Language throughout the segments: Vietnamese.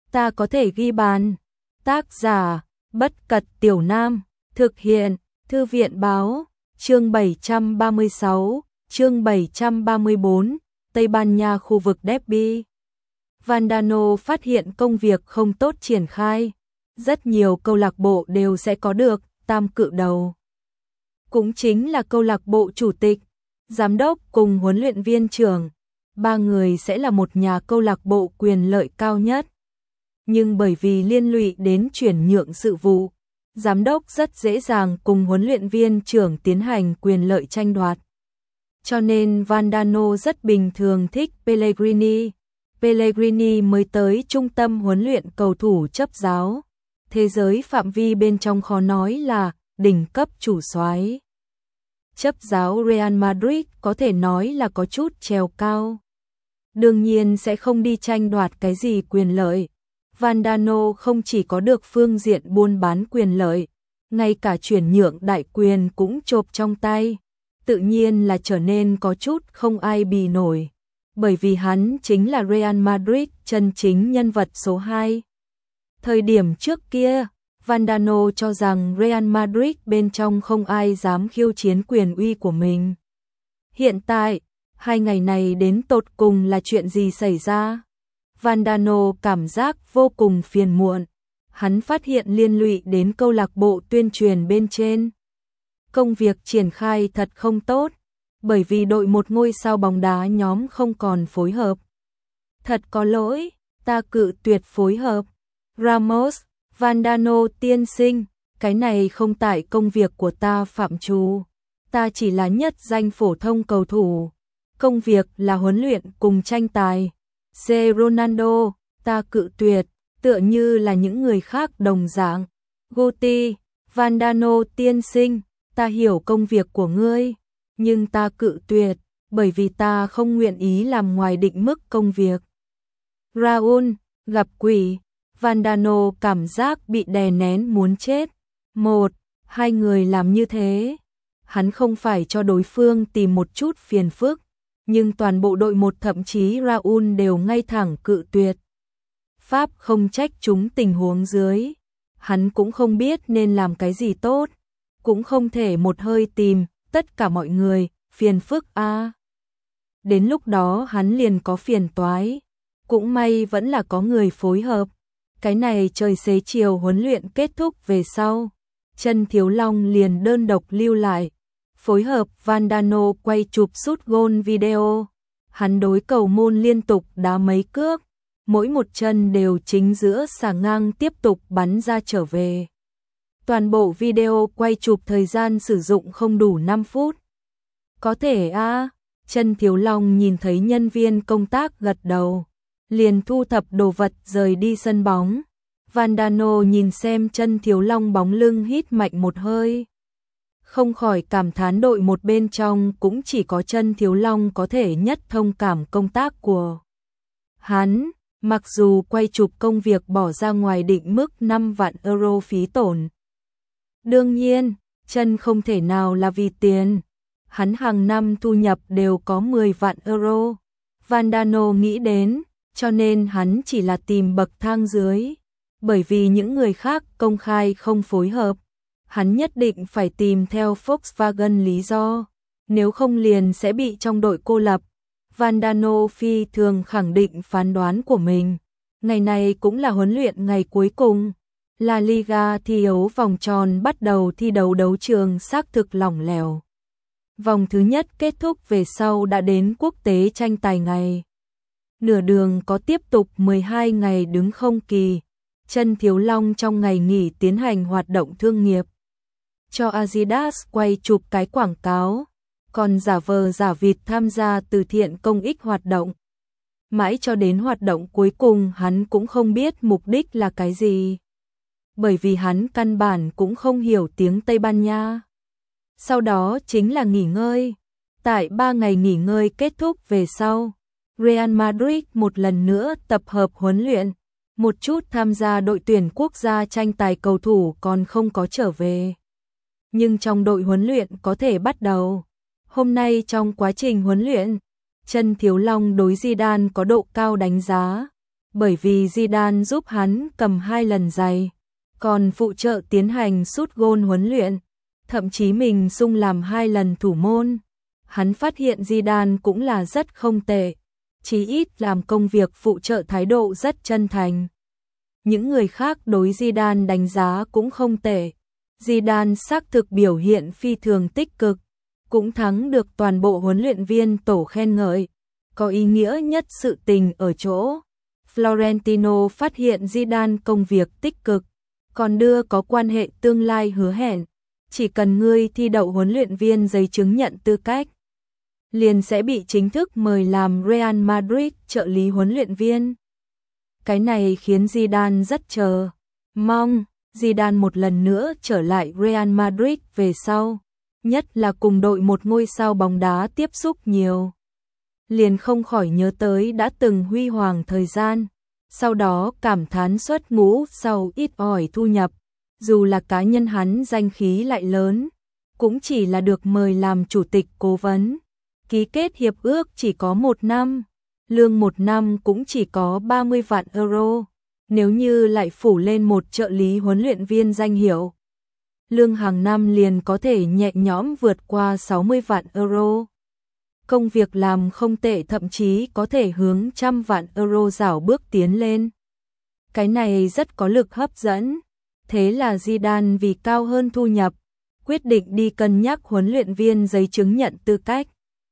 ta có thể ghi bàn. Tác giả, Bất Cật Tiểu Nam, thực hiện, Thư viện Báo, chương 736, chương 734, Tây Ban Nha khu vực Derby. Vandano phát hiện công việc không tốt triển khai, rất nhiều câu lạc bộ đều sẽ có được tam cự đầu. Cũng chính là câu lạc bộ chủ tịch, giám đốc cùng huấn luyện viên trưởng, ba người sẽ là một nhà câu lạc bộ quyền lợi cao nhất. Nhưng bởi vì liên lụy đến chuyển nhượng sự vụ, giám đốc rất dễ dàng cùng huấn luyện viên trưởng tiến hành quyền lợi tranh đoạt. Cho nên Vandano rất bình thường thích Pellegrini. Pellegrini mới tới trung tâm huấn luyện cầu thủ chấp giáo. Thế giới phạm vi bên trong khó nói là đỉnh cấp chủ soái. Chấp giáo Real Madrid có thể nói là có chút trèo cao. Đương nhiên sẽ không đi tranh đoạt cái gì quyền lợi. Vandano không chỉ có được phương diện buôn bán quyền lợi, ngay cả chuyển nhượng đại quyền cũng chộp trong tay. Tự nhiên là trở nên có chút không ai bì nổi. Bởi vì hắn chính là Real Madrid chân chính nhân vật số 2. Thời điểm trước kia, Vandano cho rằng Real Madrid bên trong không ai dám khiêu chiến quyền uy của mình. Hiện tại, 2 ngày này đến tột cùng là chuyện gì xảy ra? Vandano cảm giác vô cùng phiền muộn. Hắn phát hiện liên lụy đến câu lạc bộ tuyên truyền bên trên. Công việc triển khai thật không tốt, bởi vì đội một ngôi sao bóng đá nhóm không còn phối hợp. Thật có lỗi, ta cự tuyệt phối hợp. Ramos, Vandano tiên sinh, cái này không tại công việc của ta phạm trù. Ta chỉ là nhất danh phổ thông cầu thủ. Công việc là huấn luyện cùng tranh tài. C. Ronaldo, ta cự tuyệt, tựa như là những người khác đồng dạng. Guti, Vandano tiên sinh, ta hiểu công việc của ngươi, nhưng ta cự tuyệt, bởi vì ta không nguyện ý làm ngoài định mức công việc. Raúl, gặp quỷ, Vandano cảm giác bị đè nén muốn chết. 1-2 người làm như thế. Hắn không phải cho đối phương tìm một chút phiền phức, nhưng toàn bộ đội một thậm chí Raúl đều ngay thẳng cự tuyệt. Pháp không trách chúng tình huống dưới. Hắn cũng không biết nên làm cái gì tốt, cũng không thể một hơi tìm tất cả mọi người, phiền phức a. Đến lúc đó hắn liền có phiền toái. Cũng may vẫn là có người phối hợp. Cái này trời xế chiều huấn luyện kết thúc về sau, Trân Thiếu Long liền đơn độc lưu lại, phối hợp Vandano quay chụp sút gôn video. Hắn đối cầu môn liên tục đá mấy cước, mỗi một chân đều chính giữa xà ngang tiếp tục bắn ra trở về. Toàn bộ video quay chụp thời gian sử dụng không đủ 5 phút. Có thể a. Trân Thiếu Long nhìn thấy nhân viên công tác gật đầu, liền thu thập đồ vật rời đi sân bóng. Vandano nhìn xem Trân Thiếu Long bóng lưng hít mạnh một hơi. Không khỏi cảm thán đội một bên trong cũng chỉ có Trân Thiếu Long có thể nhất thông cảm công tác của hắn, mặc dù quay chụp công việc bỏ ra ngoài định mức 5 vạn euro phí tổn. Đương nhiên, Trân không thể nào là vì tiền. Hắn hàng năm thu nhập đều có 10 vạn euro. Vandano nghĩ đến, cho nên hắn chỉ là tìm bậc thang dưới. Bởi vì những người khác công khai không phối hợp, hắn nhất định phải tìm theo Volkswagen lý do, nếu không liền sẽ bị trong đội cô lập. Vandano phi thường khẳng định phán đoán của mình. Ngày này cũng là huấn luyện ngày cuối cùng. La Liga thi đấu vòng tròn bắt đầu thi đấu đấu trường xác thực lỏng lẻo. Vòng thứ nhất kết thúc về sau đã đến quốc tế tranh tài ngày. Nửa đường có tiếp tục 12 ngày đứng không kỳ. Trân Thiếu Long trong ngày nghỉ tiến hành hoạt động thương nghiệp. Cho Adidas quay chụp cái quảng cáo, còn giả vờ giả vịt tham gia từ thiện công ích hoạt động. Mãi cho đến hoạt động cuối cùng hắn cũng không biết mục đích là cái gì. Bởi vì hắn căn bản cũng không hiểu tiếng Tây Ban Nha. Sau đó chính là nghỉ ngơi. Tại 3 ngày nghỉ ngơi kết thúc về sau, Real Madrid một lần nữa tập hợp huấn luyện. Một chút tham gia đội tuyển quốc gia tranh tài cầu thủ còn không có trở về. Nhưng trong đội huấn luyện có thể bắt đầu. Hôm nay trong quá trình huấn luyện, Trân Thiếu Long đối Zidane có độ cao đánh giá. bởi vì Zidane giúp hắn cầm 2 lần giày, còn phụ trợ tiến hành sút gôn huấn luyện, thậm chí mình sung làm 2 lần thủ môn. Hắn phát hiện Zidane cũng là rất không tệ, chí ít làm công việc phụ trợ thái độ rất chân thành. Những người khác đối Zidane đánh giá cũng không tệ. Zidane xác thực biểu hiện phi thường tích cực, cũng thắng được toàn bộ huấn luyện viên tổ khen ngợi. Có ý nghĩa nhất sự tình ở chỗ Florentino phát hiện Zidane công việc tích cực, còn đưa có quan hệ tương lai hứa hẹn. Chỉ cần ngươi thi đậu huấn luyện viên giấy chứng nhận tư cách, liền sẽ bị chính thức mời làm Real Madrid trợ lý huấn luyện viên. Cái này khiến Zidane rất chờ mong Zidane một lần nữa trở lại Real Madrid về sau, nhất là cùng đội một ngôi sao bóng đá tiếp xúc nhiều. Liền không khỏi nhớ tới đã từng huy hoàng thời gian, sau đó cảm thán xuất ngũ sau ít ỏi thu nhập, dù là cá nhân hắn danh khí lại lớn, cũng chỉ là được mời làm chủ tịch cố vấn, ký kết hiệp ước chỉ có 1 năm, lương 1 năm cũng chỉ có 30 vạn euro, nếu như lại phủ lên một trợ lý huấn luyện viên danh hiệu, lương hàng năm liền có thể nhẹ nhõm vượt qua 60 vạn euro. Công việc làm không tệ, thậm chí có thể hướng 100 vạn euro rảo bước tiến lên. Cái này rất có lực hấp dẫn. Thế là Zidane vì cao hơn thu nhập, quyết định đi cân nhắc huấn luyện viên giấy chứng nhận tư cách.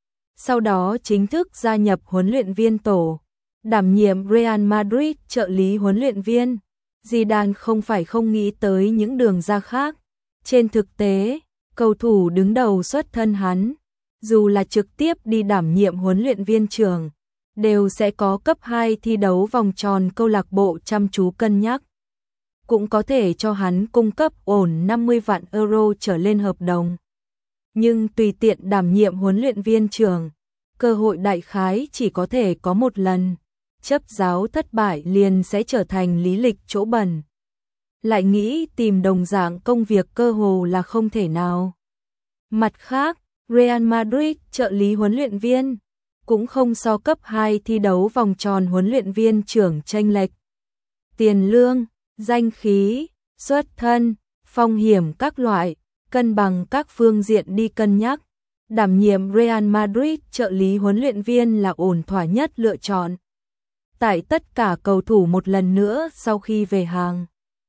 Sau đó chính thức gia nhập huấn luyện viên tổ, đảm nhiệm Real Madrid trợ lý huấn luyện viên. Zidane không phải không nghĩ tới những đường ra khác. Trên thực tế, cầu thủ đứng đầu xuất thân hắn, dù là trực tiếp đi đảm nhiệm huấn luyện viên trưởng, đều sẽ có cấp 2 thi đấu vòng tròn câu lạc bộ chăm chú cân nhắc. Cũng có thể cho hắn cung cấp ổn 50 vạn euro trở lên hợp đồng. Nhưng tùy tiện đảm nhiệm huấn luyện viên trưởng, cơ hội đại khái chỉ có thể có một lần. Chấp giáo thất bại liền sẽ trở thành lý lịch chỗ bẩn. Lại nghĩ tìm đồng dạng công việc cơ hồ là không thể nào. Mặt khác, Real Madrid trợ lý huấn luyện viên cũng không so cấp 2 thi đấu vòng tròn huấn luyện viên trưởng chênh lệch. Tiền lương, danh khí, xuất thân, phong hiểm các loại, cân bằng các phương diện đi cân nhắc. Đảm nhiệm Real Madrid trợ lý huấn luyện viên là ổn thỏa nhất lựa chọn. Tại tất cả cầu thủ một lần nữa sau khi về hàng,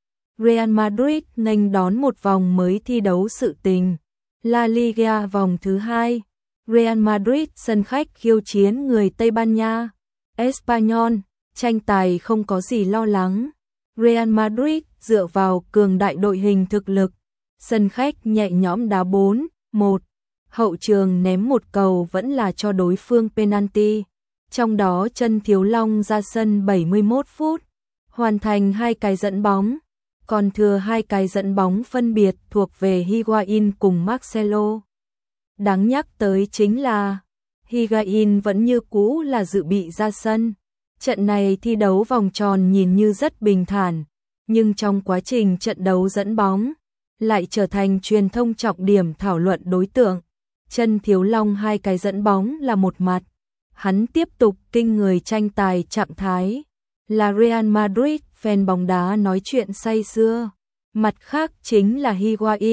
Real Madrid nghênh đón một vòng mới thi đấu sự tình. La Liga vòng thứ 2, Real Madrid sân khách khiêu chiến người Tây Ban Nha, Espanyol, tranh tài không có gì lo lắng. Real Madrid dựa vào cường đại đội hình thực lực, sân khách nhẹ nhõm đá 4-1, hậu trường ném một cầu vẫn là cho đối phương penalty, trong đó Chân Thiếu Long ra sân 71 phút, hoàn thành 2 cái dẫn bóng, còn thừa 2 cái dẫn bóng phân biệt thuộc về Higuain cùng Marcelo. Đáng nhắc tới chính là Higuain vẫn như cũ là dự bị ra sân. Trận này thi đấu vòng tròn nhìn như rất bình thản, nhưng trong quá trình trận đấu dẫn bóng, lại trở thành truyền thông trọng điểm thảo luận đối tượng. Chân Thiếu Long 2 cái dẫn bóng là một mặt, hắn tiếp tục kinh người tranh tài trạng thái, là Real Madrid fan bóng đá nói chuyện say sưa. Mặt khác chính là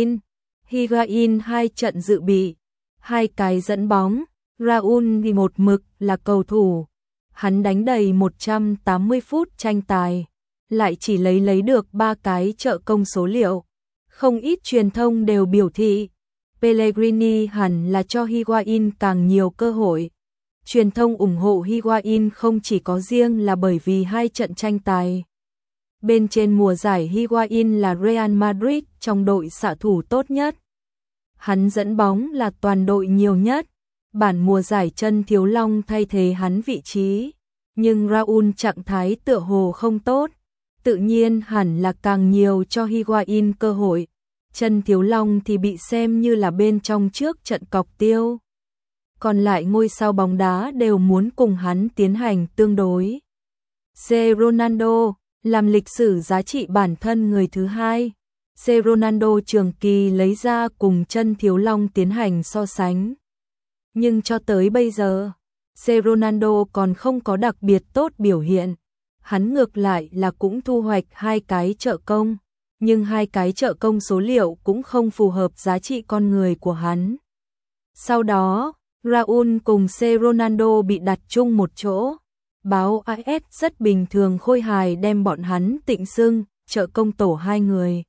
Higuain 2 trận dự bị, 2 cái dẫn bóng, Raúl thì một mực là cầu thủ. Hắn đánh đầy 180 phút tranh tài, lại chỉ lấy được 3 cái trợ công số liệu. Không ít truyền thông đều biểu thị, Pellegrini hẳn là cho Higuain càng nhiều cơ hội. Truyền thông ủng hộ Higuain không chỉ có riêng là bởi vì 2 trận tranh tài. Bên trên mùa giải Higuain là Real Madrid trong đội xạ thủ tốt nhất. Hắn dẫn bóng là toàn đội nhiều nhất. Bản mùa giải Chân Thiếu Long thay thế hắn vị trí, nhưng Raúl trạng thái tựa hồ không tốt, tự nhiên hẳn là càng nhiều cho Higuain cơ hội. Chân Thiếu Long thì bị xem như là bên trong trước trận cọc tiêu. Còn lại ngôi sao bóng đá đều muốn cùng hắn tiến hành tương đối. C. Ronaldo làm lịch sử giá trị bản thân người thứ 2. C. Ronaldo trường kỳ lấy ra cùng Chân Thiếu Long tiến hành so sánh. Nhưng cho tới bây giờ, C. Ronaldo còn không có đặc biệt tốt biểu hiện. hắn ngược lại là cũng thu hoạch 2 cái trợ công, nhưng 2 cái trợ công số liệu cũng không phù hợp giá trị con người của hắn. Sau đó, Raul cùng C. Ronaldo bị đặt chung một chỗ. Báo AS rất bình thường khôi hài đem bọn hắn tịnh xưng trợ công tổ 2 người.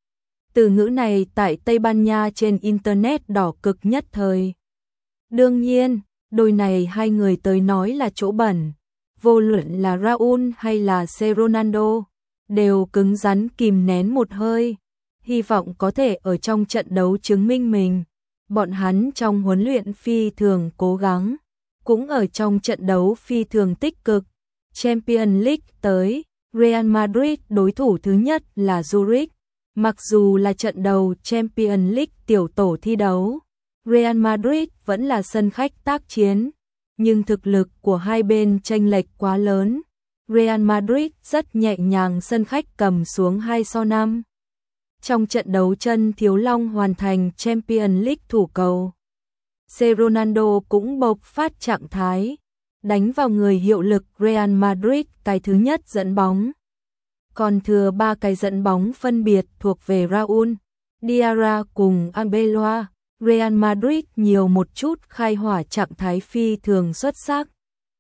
Từ ngữ này tại Tây Ban Nha trên Internet đỏ cực nhất thời. Đương nhiên, đôi này 2 người tới nói là chỗ bẩn. Vô luận là Raul hay là C. Ronaldo, đều cứng rắn kìm nén một hơi. Hy vọng có thể ở trong trận đấu chứng minh mình. Bọn hắn trong huấn luyện phi thường cố gắng, cũng ở trong trận đấu phi thường tích cực. Champions League tới, Real Madrid đối thủ thứ nhất là Zurich. Mặc dù là trận đầu Champions League tiểu tổ thi đấu, Real Madrid vẫn là sân khách tác chiến, nhưng thực lực của hai bên chênh lệch quá lớn. Real Madrid rất nhẹ nhàng sân khách cầm xuống 2-5. Trong trận đấu chân thiếu long hoàn thành Champions League thủ cầu. C. Ronaldo cũng bộc phát trạng thái, đánh vào người hiệu lực Real Madrid cái thứ nhất dẫn bóng. Còn thừa 3 cái dẫn bóng phân biệt thuộc về Raúl, Diarra cùng Arbeloa. Real Madrid nhiều một chút khai hỏa trạng thái phi thường xuất sắc.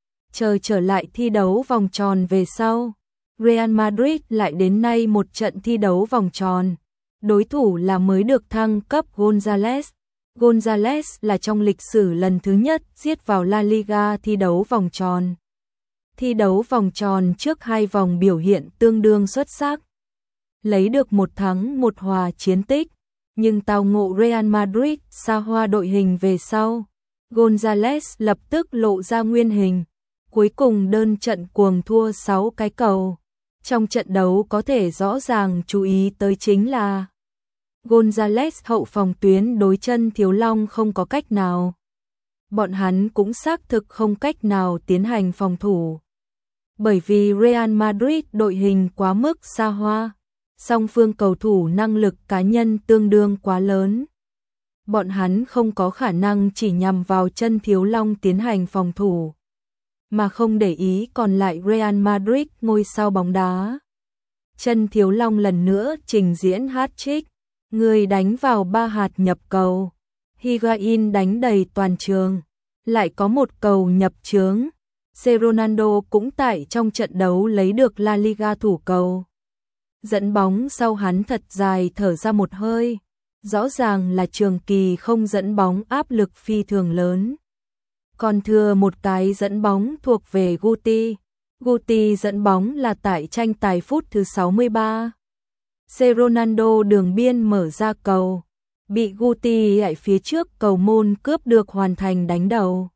Trở lại thi đấu vòng tròn về sau, Real Madrid lại đến nay một trận thi đấu vòng tròn. Đối thủ là mới được thăng cấp González. González là trong lịch sử lần thứ nhất giết vào La Liga thi đấu vòng tròn. Thi đấu vòng tròn trước 2 vòng biểu hiện tương đương xuất sắc, lấy được 1 thắng 1 hòa chiến tích, nhưng tao ngộ Real Madrid xa hoa đội hình về sau. González lập tức lộ ra nguyên hình, cuối cùng đơn trận cuồng thua 6 cái cầu. Trong trận đấu có thể rõ ràng chú ý tới chính là González hậu phòng tuyến đối chân thiếu long không có cách nào. Bọn hắn cũng xác thực không cách nào tiến hành phòng thủ. Bởi vì Real Madrid đội hình quá mức xa hoa, song phương cầu thủ năng lực cá nhân tương đương quá lớn. Bọn hắn không có khả năng chỉ nhằm vào chân thiếu long tiến hành phòng thủ, mà không để ý còn lại Real Madrid ngôi sao bóng đá. Chân thiếu long lần nữa trình diễn hat-trick, người đánh vào 3 hạt nhập cầu. Higuain đánh đầy toàn trường, lại có 1 cầu nhập chướng. C. Ronaldo cũng tại trong trận đấu lấy được La Liga thủ cầu. Dẫn bóng sau hắn thật dài thở ra một hơi, rõ ràng là trường kỳ không dẫn bóng áp lực phi thường lớn. Còn thừa 1 cái dẫn bóng thuộc về Guti. Guti dẫn bóng là tại tranh tài phút thứ 63. C. Ronaldo đường biên mở ra cầu, bị Guti lại phía trước cầu môn cướp được hoàn thành đánh đầu.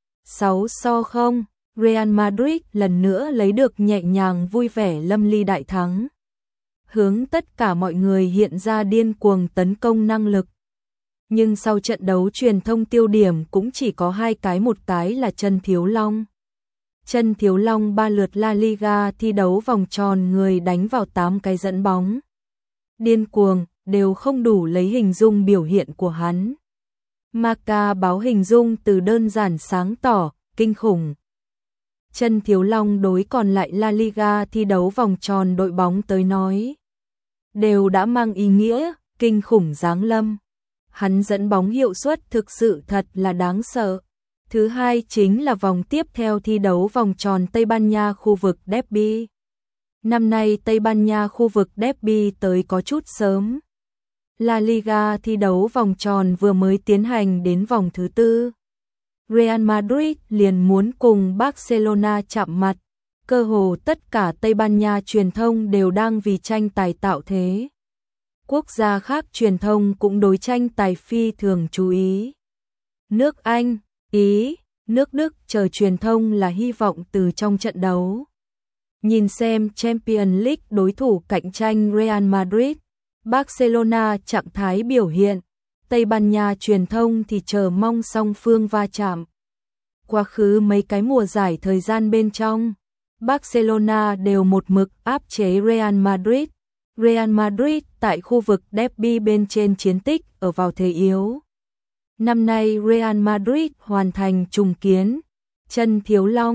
6-0, Real Madrid lần nữa lấy được nhẹ nhàng vui vẻ lâm ly đại thắng. Hướng tất cả mọi người hiện ra điên cuồng tấn công năng lực. Nhưng sau trận đấu truyền thông tiêu điểm cũng chỉ có 2 cái, một cái là chân thiếu long. Chân thiếu long 3 lượt La Liga thi đấu vòng tròn người đánh vào 8 cái dẫn bóng. Điên cuồng, đều không đủ lấy hình dung biểu hiện của hắn. Marca báo hình dung từ đơn giản sáng tỏ, kinh khủng. Chân thiếu long đối còn lại La Liga thi đấu vòng tròn đội bóng tới nói, đều đã mang ý nghĩa, kinh khủng giáng lâm. Hắn dẫn bóng hiệu suất thực sự thật là đáng sợ. Thứ hai chính là vòng tiếp theo thi đấu vòng tròn Tây Ban Nha khu vực Derby. Năm nay Tây Ban Nha khu vực Derby tới có chút sớm. La Liga thi đấu vòng tròn vừa mới tiến hành đến vòng thứ 4. Real Madrid liền muốn cùng Barcelona chạm mặt. Cơ hồ tất cả Tây Ban Nha truyền thông đều đang vì tranh tài tạo thế. Quốc gia khác truyền thông cũng đối tranh tài phi thường chú ý. Nước Anh, Ý, nước Đức chờ truyền thông là hy vọng từ trong trận đấu. Nhìn xem Champions League đối thủ cạnh tranh Real Madrid, Barcelona trạng thái biểu hiện, Tây Ban Nha truyền thông thì chờ mong song phương va chạm. Quá khứ mấy cái mùa giải thời gian bên trong, Barcelona đều một mực áp chế Real Madrid. Real Madrid tại khu vực Derby bên trên chiến tích ở vào thế yếu. Năm nay Real Madrid hoàn thành trùng kiến, chân thiếu long,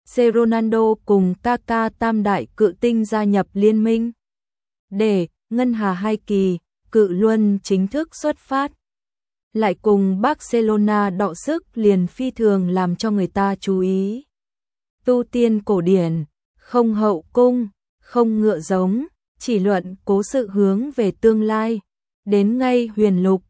C. Ronaldo cùng Kaká tam đại cự tinh gia nhập liên minh. D. Ngân Hà hai kỳ, cự luân chính thức xuất phát. Lại cùng Barcelona đọ sức liền phi thường làm cho người ta chú ý. Tu tiên cổ điển, không hậu cung, không ngựa giống, chỉ luận cố sự hướng về tương lai. Đến ngay huyền lục,